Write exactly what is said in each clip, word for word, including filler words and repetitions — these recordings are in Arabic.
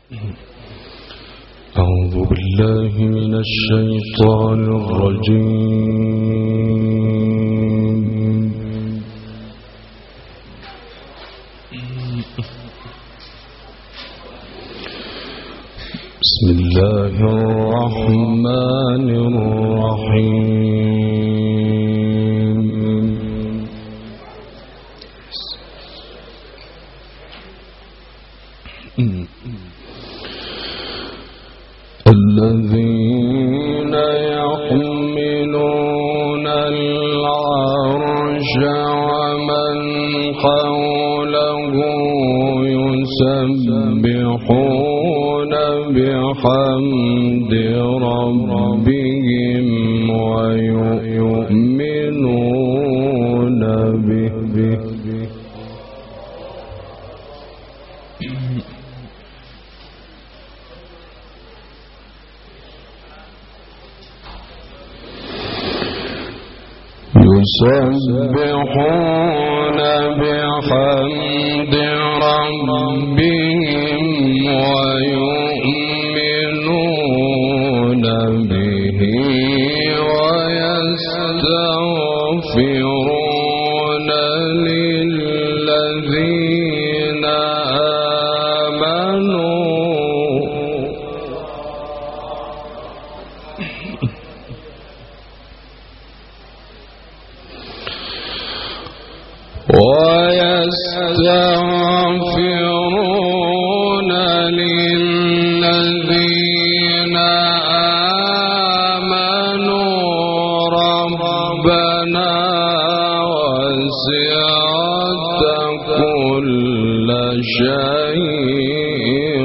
أعوذ بالله من الشيطان الرجيم. بسم الله الرحمن الرحيم. الذين يحملون العرش ومن حوله يسبحون بحمد ربهم ويؤمنون به يسبحون بحمد ربهم ويؤمنون به ويستغفرون للذين آمنوا ويستغفرون للذين آمنوا ربنا وسعت كل شيء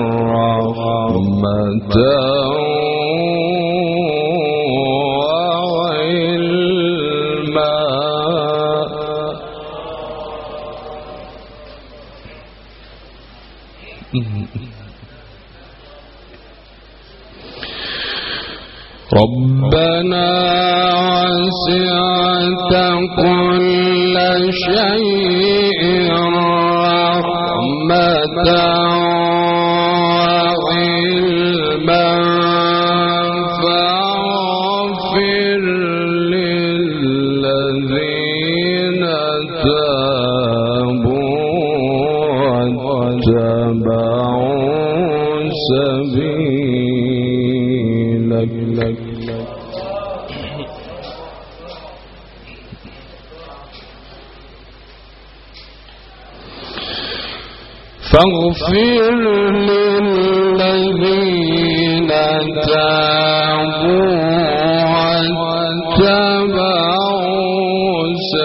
رحمة ربنا وسعت كل شيء رحمة وعلما فاغفر للذين تابوا واتبعوا سبيلك فاغفر للذين تابوا واتبعوا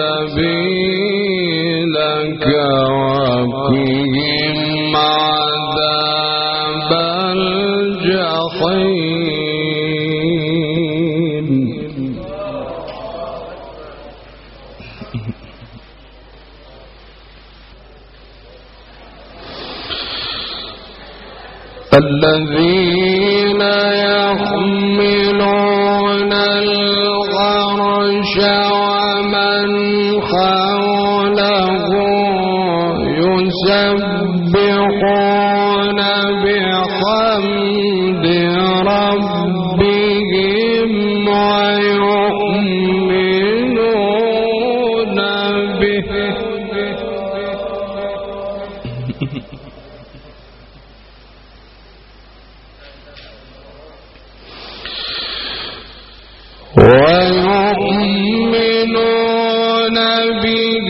سبيلك وقهم عذاب الجحيم. الذين يحملون العرش ومن حوله يسبحون بحمد ربهم ويؤمنون به ويؤمنون به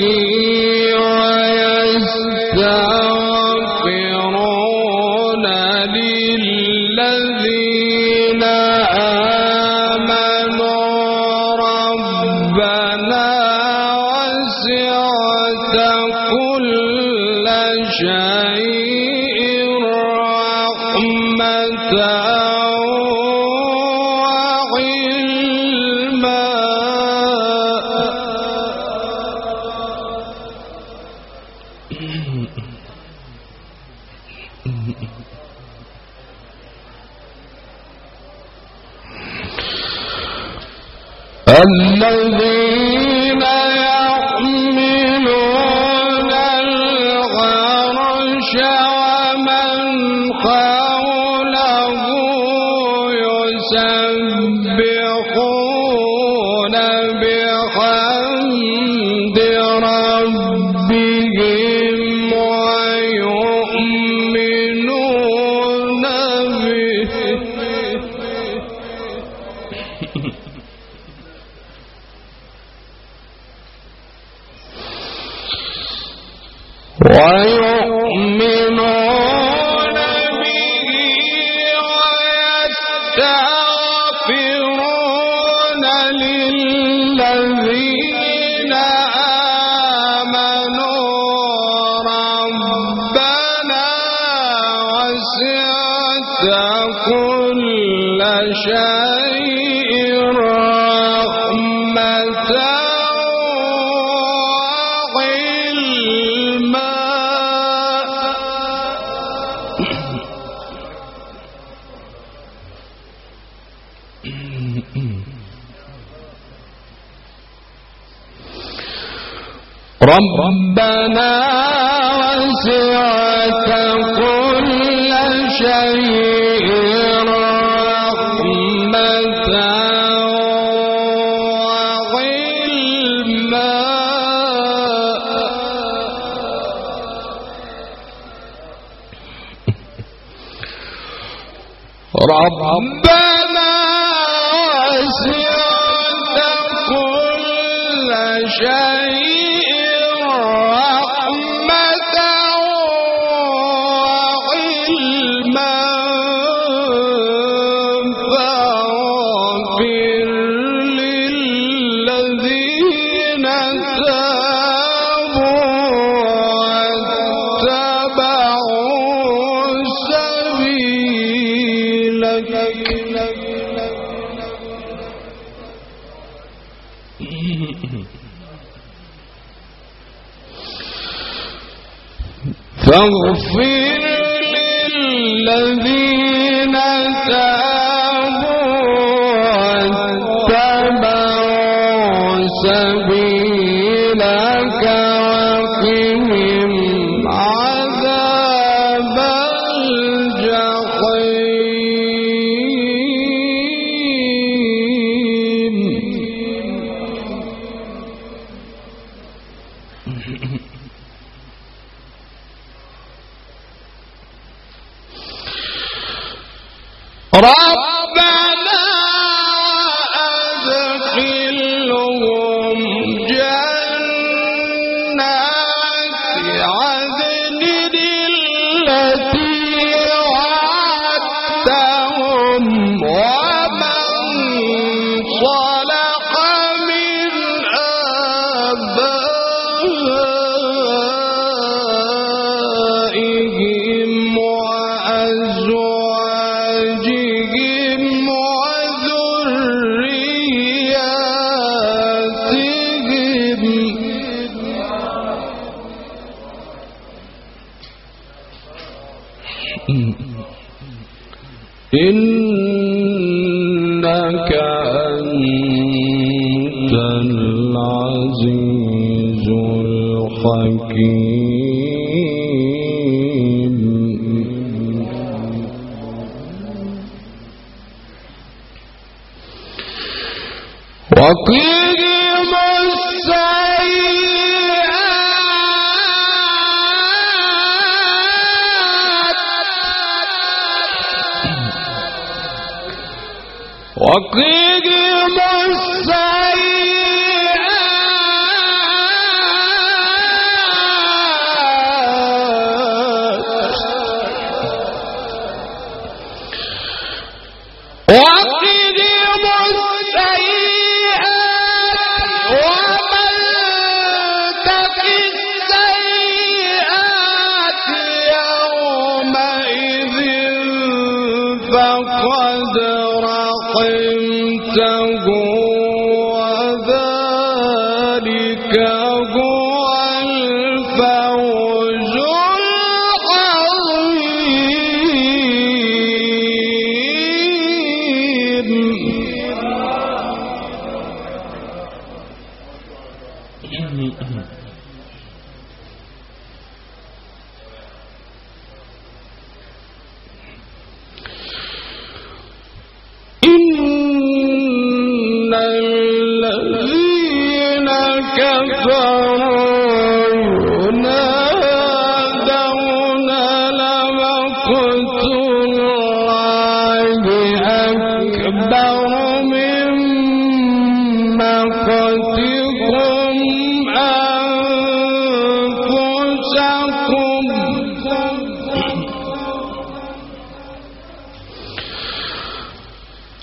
ويستغفرون للذين آمنوا ربنا وسعت كل شيء رحمة الذين يحملون العرش ومن حوله ويؤمنون به ويستغفرون للذين آمنوا ربنا وسعت كل شيء رحمة وعلما ربنا وسعت كل شيء رحمة وعلما ربنا وسعت كل شيء رحمة وعلما فاغفر للذين تابوا واتبعوا سبيلك فاغفر للذين تابوا واتبعوا سبيلك وقهم عذاب الجحيم ربنا أدخلهم جنات عدن التي وعدتهم ومن صلح من آبائهم وأزواجهم إنك أنت العزيز الحكيم وقهم السيئات وقهم السيئات وقهم السيئات ومن تق السيئات يومئذ فقد رحمته وذلك هو الفوز العظيم إن الذين كفروا ينادون لمقت الله أكبر من مقتكم أنفسكم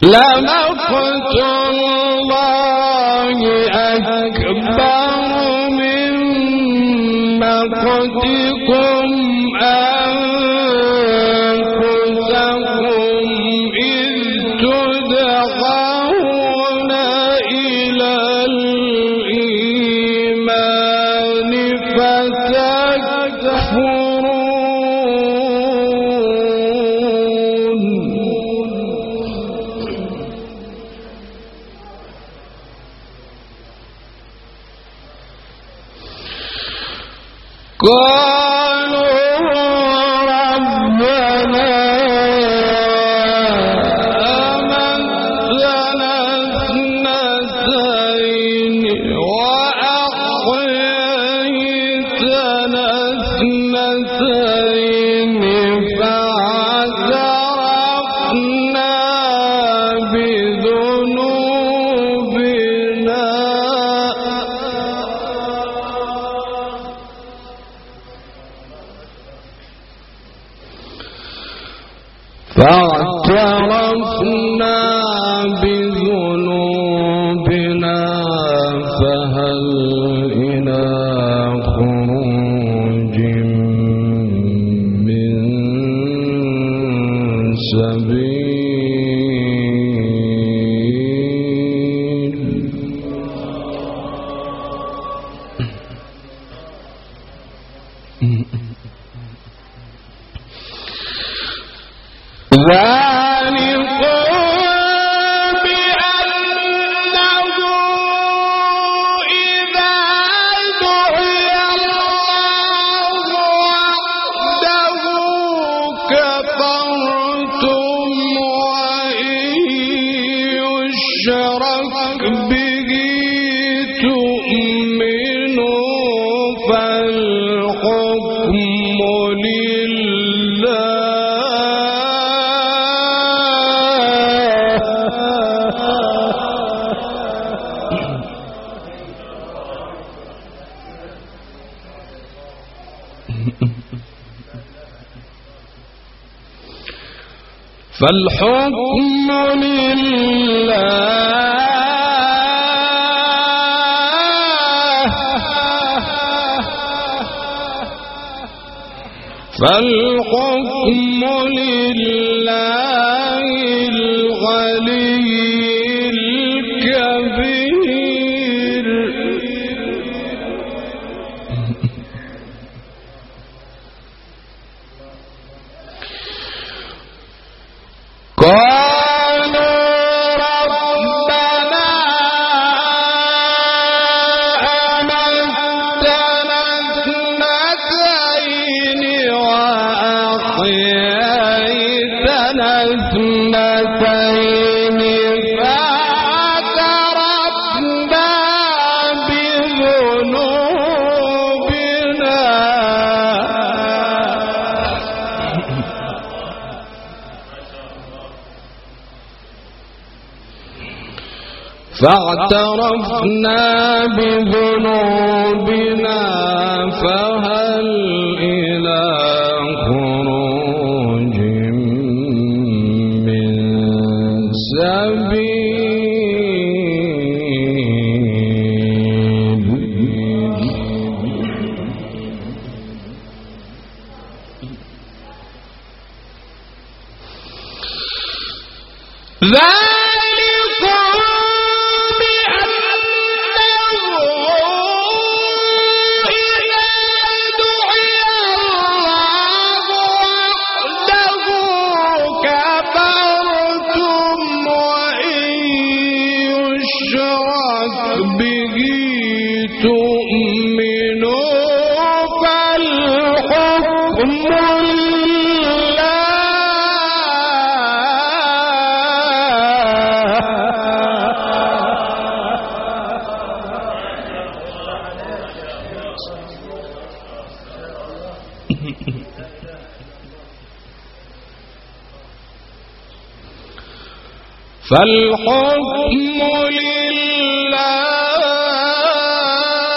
لمقت الله أكبر من مقتكم أنفسكم إذ تدعون إلى الإيمان فتكفرون. قالوا ربنا أمتنا اثنتين وأحييتنا اثنتين فاعترفنا بذنوبنا فاعترفنا بذنوبنا فهل إلى خروج من سبيل. ذلكم بأنه إذا دعي الله وحده كفرتم وإن يشرك به تؤمنوا فالحكم لله. فالحكم لله فالحكم لله العلي الكبير. قالوا ربنا أمتنا اثنتين وأحييتنا اثنتين فاعترفنا بذنوبنا فاعترفنا بذنوبنا فهل إلى خروج من سبيل. به تؤمنوا فالحكم فالحكم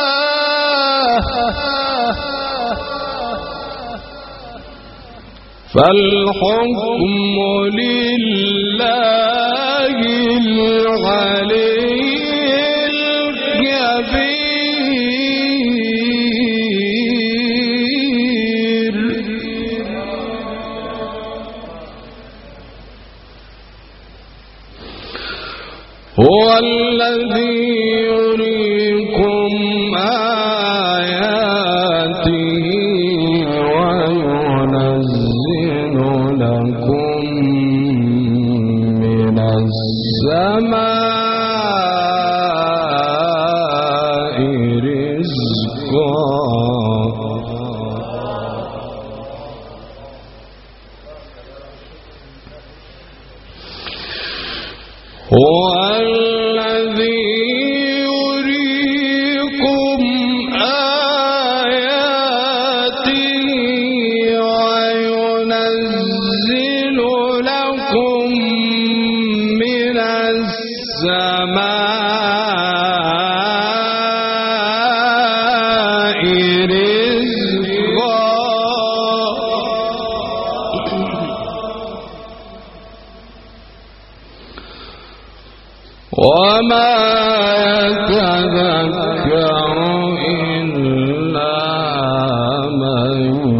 لله فالحكم لله العلي الكبير. هو الذي يريكم آياته وينزل لكم من السماء رزقا. هو الذي يريكم آياته وينزل لكم من السماء رزقا. وما يتذكر إلا من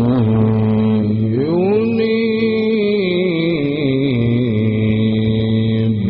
ينيب.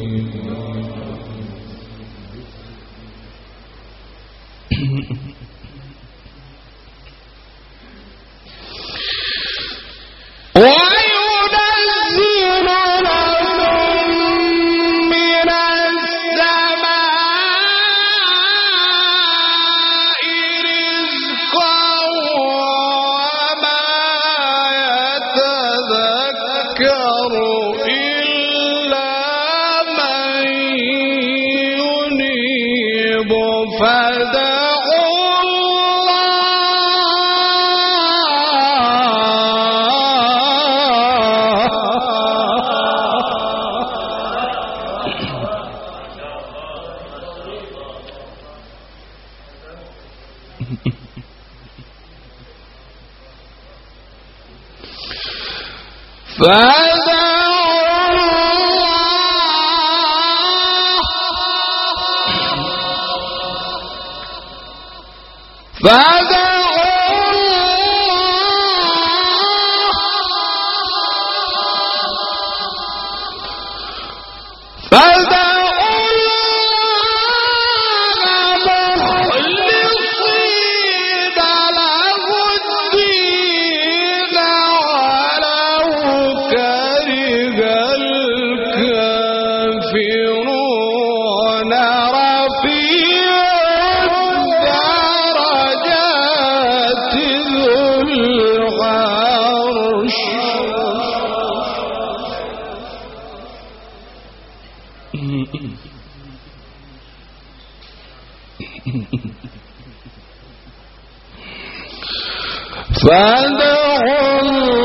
فادعوا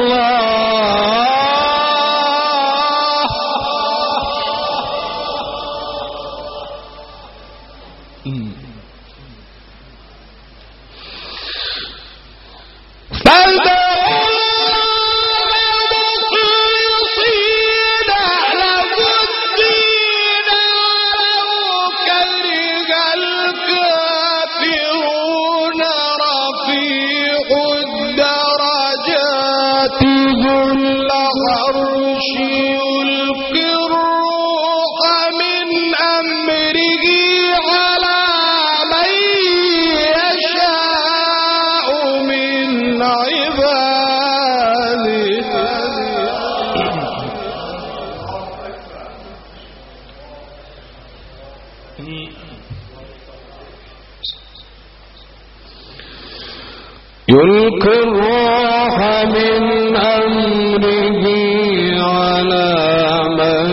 يلقي الروح من أمره على من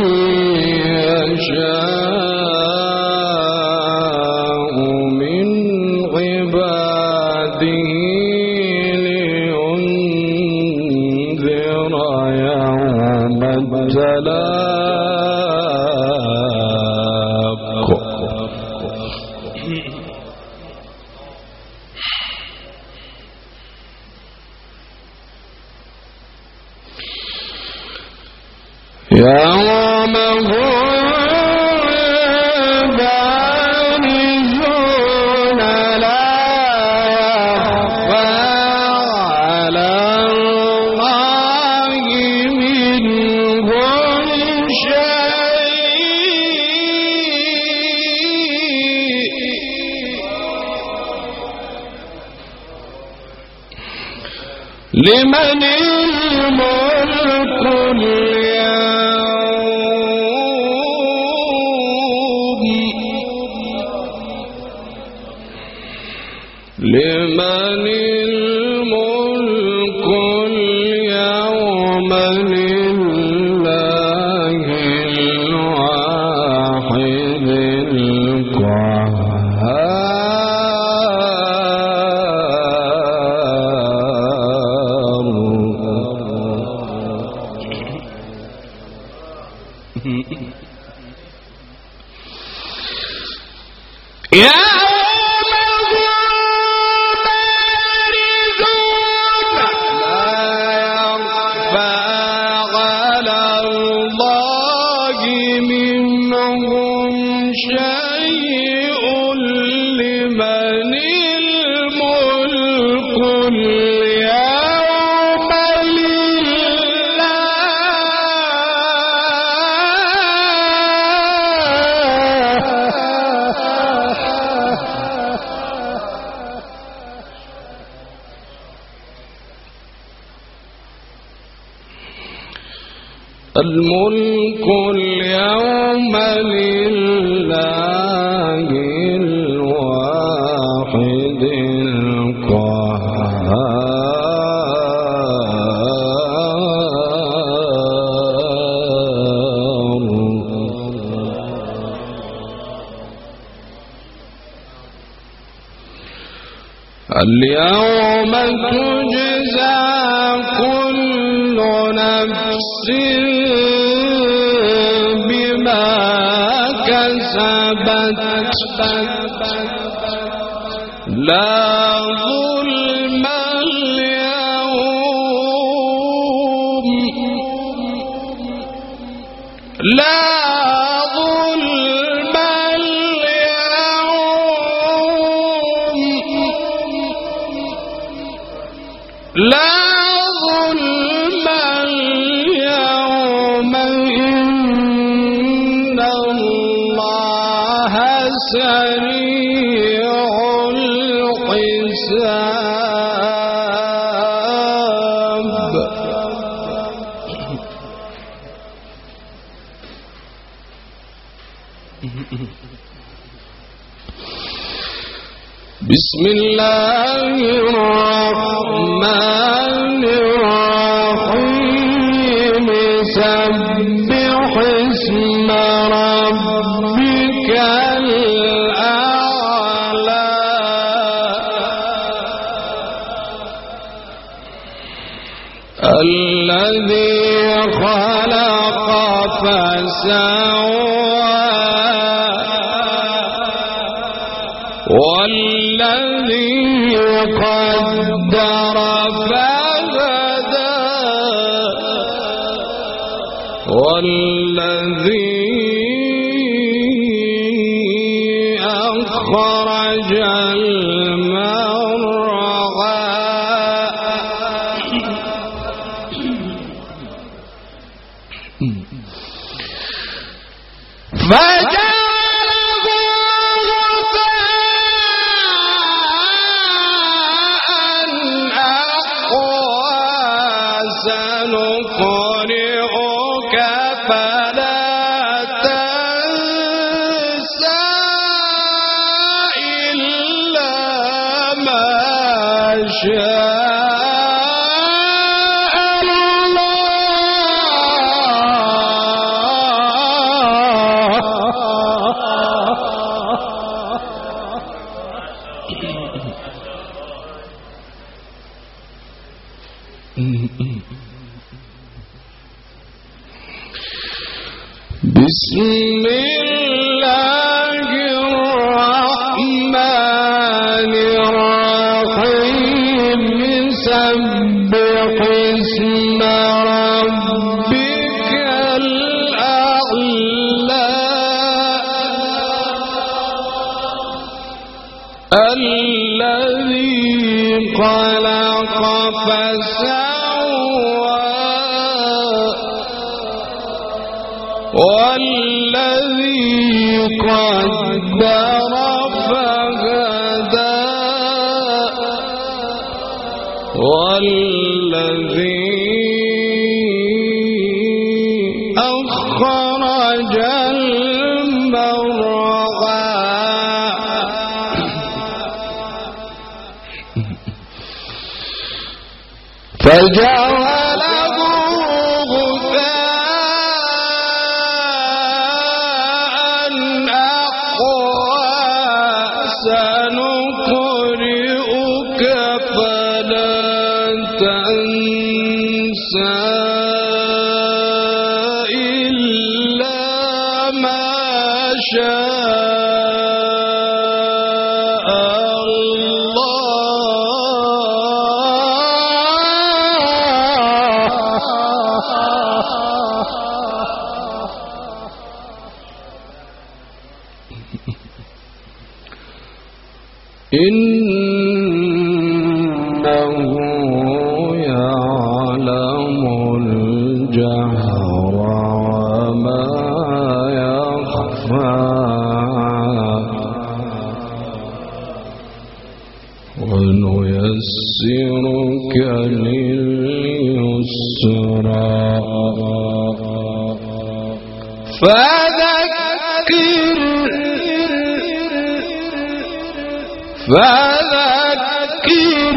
يشاء من عباده لينذر يوم التلاق. يوم هم بارزون لا يخفى على الله منهم شيء لمن الملك اليوم لمن الملك اليوم لله الواحد الملك اليوم لله الواحد القهار اليوم تجزى كل نفس لا ظلم اليوم لا ظلم اليوم لا ظلم اليوم إن الله سريع الحساب بسم الله الرحمن الرحيم سبح اسم ربك الأعلى الذي خلق فسوى والذي قدر فهدى والذي أخرج المرعى فجعله غثاء أحوى سنقرئك فلا تنسى إلا ما شاء بسم الله الرحمن الرحيم سبح اسم ربك الأعلى والذي قدر فهدى والذي أخرج المرعى فجعله غثاء أحوى سنقرئك فلا تنسى إلا ما شاء إنه يعلم الجهر وما يخفى ونيسرك لليسرى فذكر فذكر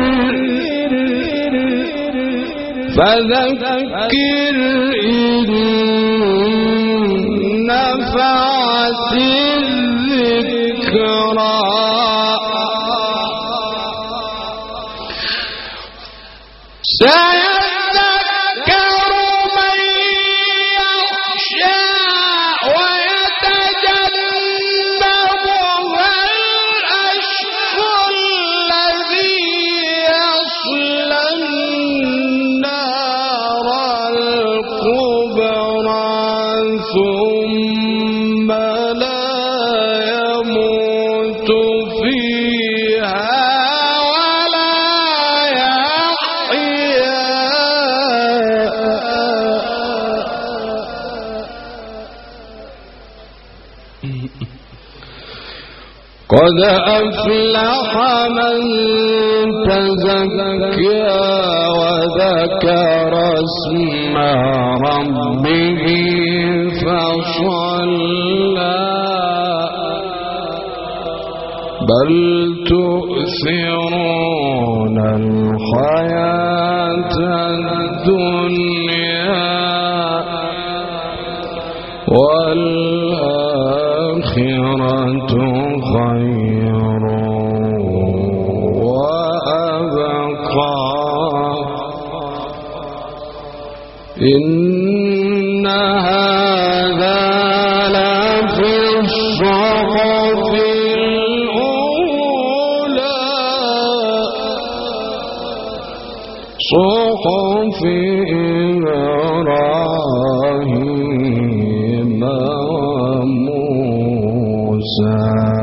فذكر إن نفعت الذكرى سيذكر من يخشى ويتجنبها الأشقى الذي يصلى النار الكبرى ثم لا يموت فيها قد أفلح من تزكى وذكر اسم ربه فصلى بل تؤثرون الحياة الدنيا والآخرة خير وأبقى إن هذا لفي الصحف الأولى صحف إبراهيم وموسى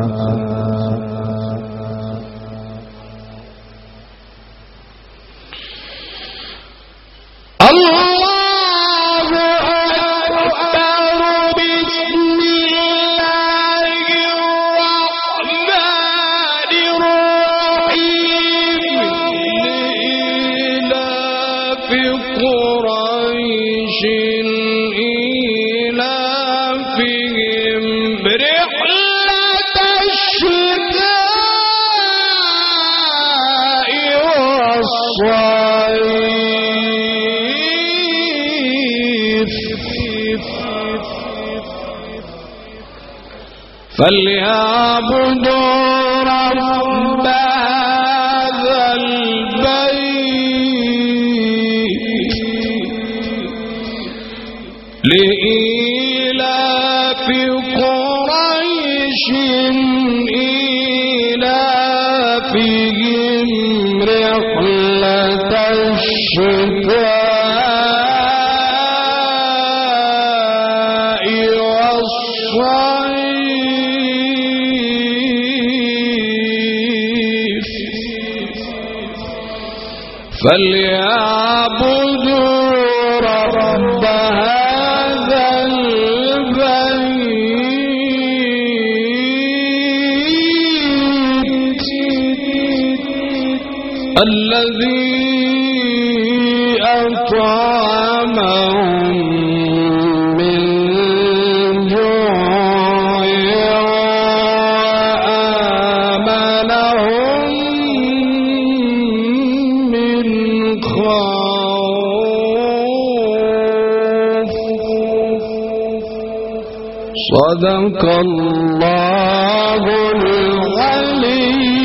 فليعبدوا رب هذا البيت لإيلاف قريش إيلافهم رحلة الشتاء والصيف فليعبدوا رب هذا البيت الذي أطعمهم من جوع وآمنهم من خوف. صدق الله العلي